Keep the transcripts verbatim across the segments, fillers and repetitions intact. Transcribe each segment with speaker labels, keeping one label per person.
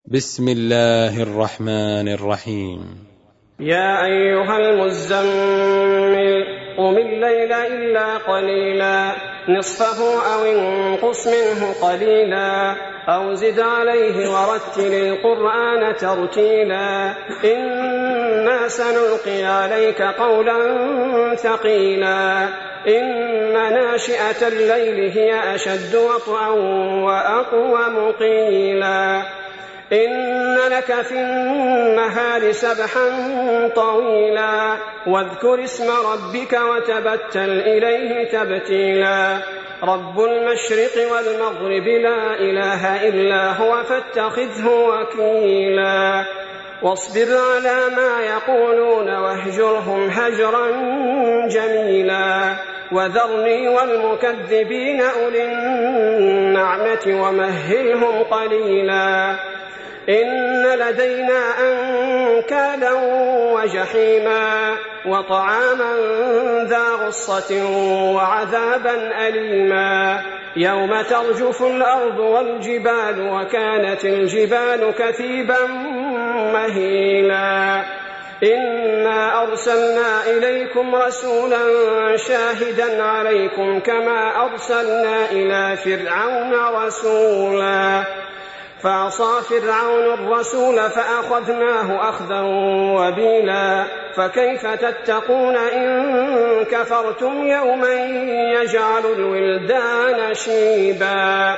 Speaker 1: بسم الله الرحمن الرحيم.
Speaker 2: يا أيها المزمل قم الليل إلا قليلا نصفه أو انقص منه قليلا أو زد عليه ورتل القرآن ترتيلا إنا سنلقي عليك قولا ثقيلا إن ناشئة الليل هي أشد وطئا وأقوم قيلا إن لك في النهار سبحا طويلا واذكر اسم ربك وتبتل إليه تبتيلا رب المشرق والمغرب لا إله إلا هو فاتخذه وكيلا واصبر على ما يقولون واهجرهم هجرا جميلا وذرني والمكذبين أولي النعمة ومهلهم قليلا إن لدينا أنكالا وجحيما وطعاما ذا غصة وعذابا أليما يوم ترجف الأرض والجبال وكانت الجبال كثيبا مهيلا إنا أرسلنا إليكم رسولا شاهدا عليكم كما أرسلنا إلى فرعون رسولا فعصى فرعون الرسول فأخذناه أخذا وبيلا فكيف تتقون إن كفرتم يوما يجعل الولدان شيبا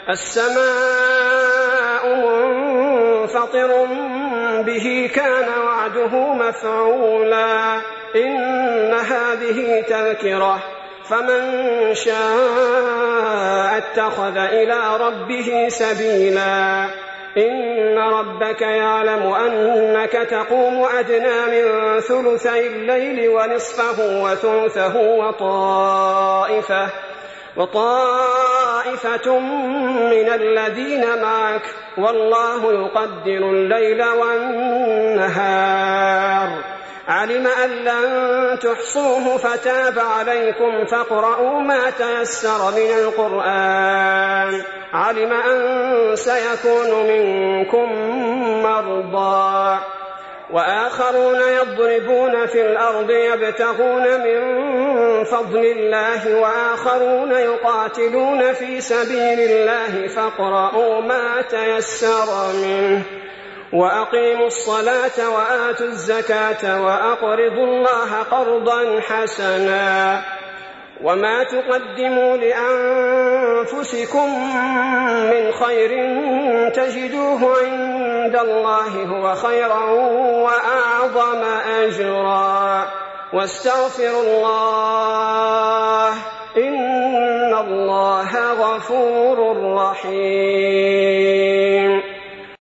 Speaker 2: السماء منفطر به كان وعده مفعولا إن هذه تذكرة فمن شاء اتخذ إلى ربه سبيلا إن ربك يعلم أنك تقوم أدنى من ثلثي الليل ونصفه وثلثه وطائفة وطائفة من الذين معك والله يقدر الليل والنهار علم أن لن تحصوه فتاب عليكم فاقرؤوا ما تيسر من القرآن علم أن سيكون منكم مرضى وآخرون يضربون في الأرض يبتغون من فضل الله وآخرون يقاتلون في سبيل الله فاقرؤوا ما تيسر منه وأقيموا الصلاة وآتوا الزكاة وأقرضوا الله قرضا حسنا وما تقدموا لأنفسكم من خير تجدوه عند الله هو خيرا وأعظم أجرا واستغفروا الله إن الله غفور رحيم.